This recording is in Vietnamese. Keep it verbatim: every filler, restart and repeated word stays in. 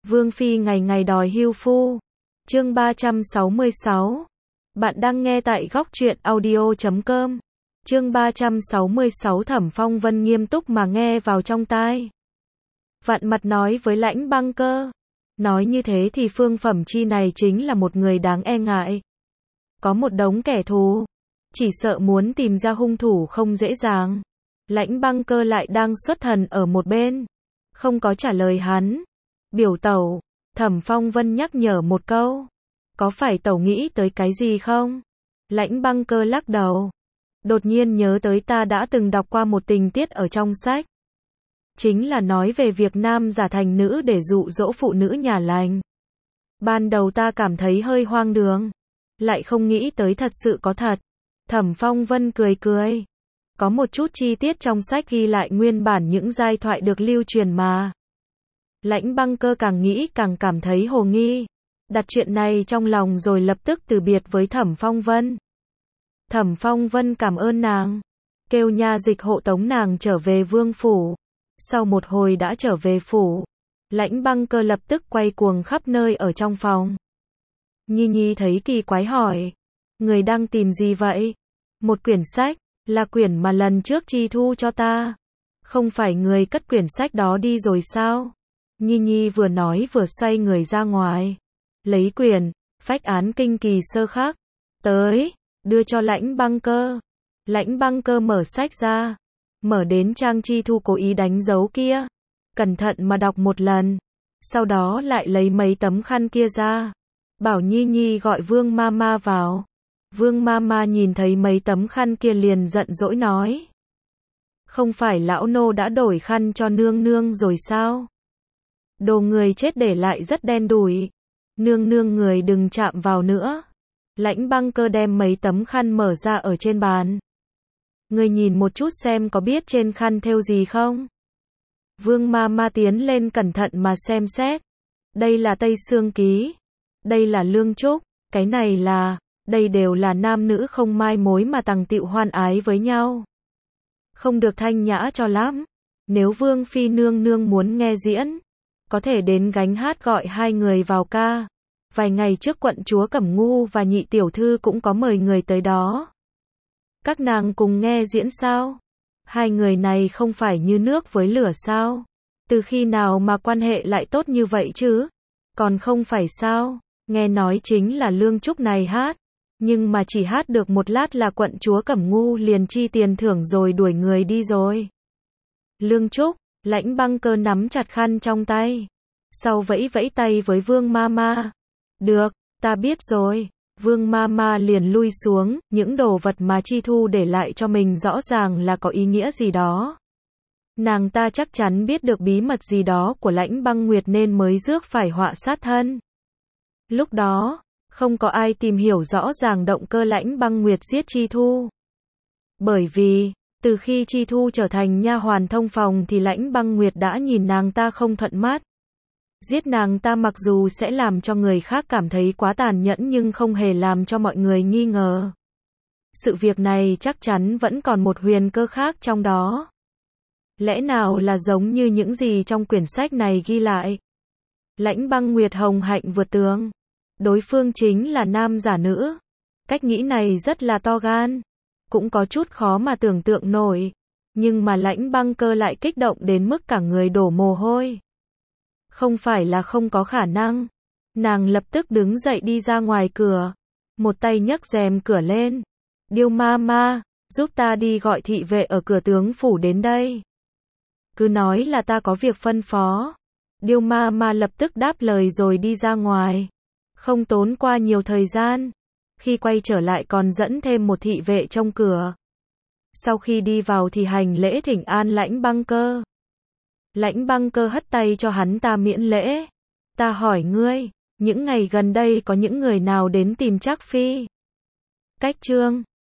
Vương Phi ngày ngày đòi hưu phu. Chương ba trăm sáu mươi sáu. Bạn đang nghe tại góc truyện audio chấm com. Chương ba trăm sáu mươi sáu. Thẩm Phong Vân nghiêm túc mà nghe vào trong tai. Vạn mặt nói với Lãnh Băng Cơ. Nói như thế thì Phương Phẩm Chi này chính là một người đáng e ngại. Có một đống kẻ thù. Chỉ sợ muốn tìm ra hung thủ không dễ dàng. Lãnh Băng Cơ lại đang xuất thần ở một bên. Không có trả lời hắn. Biểu tẩu, Thẩm Phong Vân nhắc nhở một câu. Có phải tẩu nghĩ tới cái gì không? Lãnh Băng Cơ lắc đầu. Đột nhiên nhớ tới ta đã từng đọc qua một tình tiết ở trong sách. Chính là nói về việc nam giả thành nữ để dụ dỗ phụ nữ nhà lành. Ban đầu ta cảm thấy hơi hoang đường. Lại không nghĩ tới thật sự có thật. Thẩm Phong Vân cười cười. Có một chút chi tiết trong sách ghi lại nguyên bản những giai thoại được lưu truyền mà. Lãnh Băng Cơ càng nghĩ càng cảm thấy hồ nghi. Đặt chuyện này trong lòng rồi lập tức từ biệt với Thẩm Phong Vân. Thẩm Phong Vân cảm ơn nàng. Kêu nha dịch hộ tống nàng trở về vương phủ. Sau một hồi đã trở về phủ. Lãnh Băng Cơ lập tức quay cuồng khắp nơi ở trong phòng. Nhi Nhi thấy kỳ quái hỏi. Người đang tìm gì vậy? Một quyển sách. Là quyển mà lần trước Chi thu cho ta. Không phải người cất quyển sách đó đi rồi sao? Nhi Nhi vừa nói vừa xoay người ra ngoài. Lấy quyển, phách án kinh kỳ sơ khắc. Tới, đưa cho Lãnh Băng Cơ. Lãnh Băng Cơ mở sách ra. Mở đến trang Chi thu cố ý đánh dấu kia. Cẩn thận mà đọc một lần. Sau đó lại lấy mấy tấm khăn kia ra. Bảo Nhi Nhi gọi Vương Mama vào. Vương Mama nhìn thấy mấy tấm khăn kia liền giận dỗi nói. Không phải lão nô đã đổi khăn cho nương nương rồi sao? Đồ người chết để lại rất đen đủi. Nương nương người đừng chạm vào nữa. Lãnh Băng Cơ đem mấy tấm khăn mở ra ở trên bàn. Người nhìn một chút xem có biết trên khăn thêu gì không? Vương Mama tiến lên cẩn thận mà xem xét. Đây là Tây Sương Ký. Đây là Lương Trúc. Cái này là... Đây đều là nam nữ không mai mối mà tằng tịu hoan ái với nhau. Không được thanh nhã cho lắm. Nếu Vương Phi nương nương muốn nghe diễn, có thể đến gánh hát gọi hai người vào ca. Vài ngày trước quận chúa Cẩm Ngu và nhị tiểu thư cũng có mời người tới đó. Các nàng cùng nghe diễn sao? Hai người này không phải như nước với lửa sao? Từ khi nào mà quan hệ lại tốt như vậy chứ? Còn không phải sao? Nghe nói chính là Lương Trúc này hát. Nhưng mà chỉ hát được một lát là quận chúa Cẩm Ngu liền chi tiền thưởng rồi đuổi người đi rồi. Lương Trúc, Lãnh Băng Cơ nắm chặt khăn trong tay. Sau vẫy vẫy tay với Vương Mama. Được, ta biết rồi. Vương Mama liền lui xuống, những đồ vật mà Chi thu để lại cho mình rõ ràng là có ý nghĩa gì đó. Nàng ta chắc chắn biết được bí mật gì đó của Lãnh Băng Nguyệt nên mới rước phải họa sát thân. Lúc đó, không có ai tìm hiểu rõ ràng động cơ Lãnh Băng Nguyệt giết Chi thu. Bởi vì, từ khi Chi thu trở thành nha hoàn thông phòng thì Lãnh Băng Nguyệt đã nhìn nàng ta không thuận mắt. Giết nàng ta mặc dù sẽ làm cho người khác cảm thấy quá tàn nhẫn nhưng không hề làm cho mọi người nghi ngờ. Sự việc này chắc chắn vẫn còn một huyền cơ khác trong đó. Lẽ nào là giống như những gì trong quyển sách này ghi lại? Lãnh Băng Nguyệt hồng hạnh vượt tường. Đối phương chính là nam giả nữ. Cách nghĩ này rất là to gan. Cũng có chút khó mà tưởng tượng nổi. Nhưng mà Lãnh Băng Cơ lại kích động đến mức cả người đổ mồ hôi. Không phải là không có khả năng. Nàng lập tức đứng dậy đi ra ngoài cửa. Một tay nhấc rèm cửa lên. Điêu Mama, giúp ta đi gọi thị vệ ở cửa tướng phủ đến đây. Cứ nói là ta có việc phân phó. Điêu Mama lập tức đáp lời rồi đi ra ngoài. Không tốn qua nhiều thời gian. Khi quay trở lại còn dẫn thêm một thị vệ trong cửa. Sau khi đi vào thì hành lễ thỉnh an Lãnh Băng Cơ. Lãnh Băng Cơ hất tay cho hắn ta miễn lễ. Ta hỏi ngươi, những ngày gần đây có những người nào đến tìm Trác Phi? Cách chương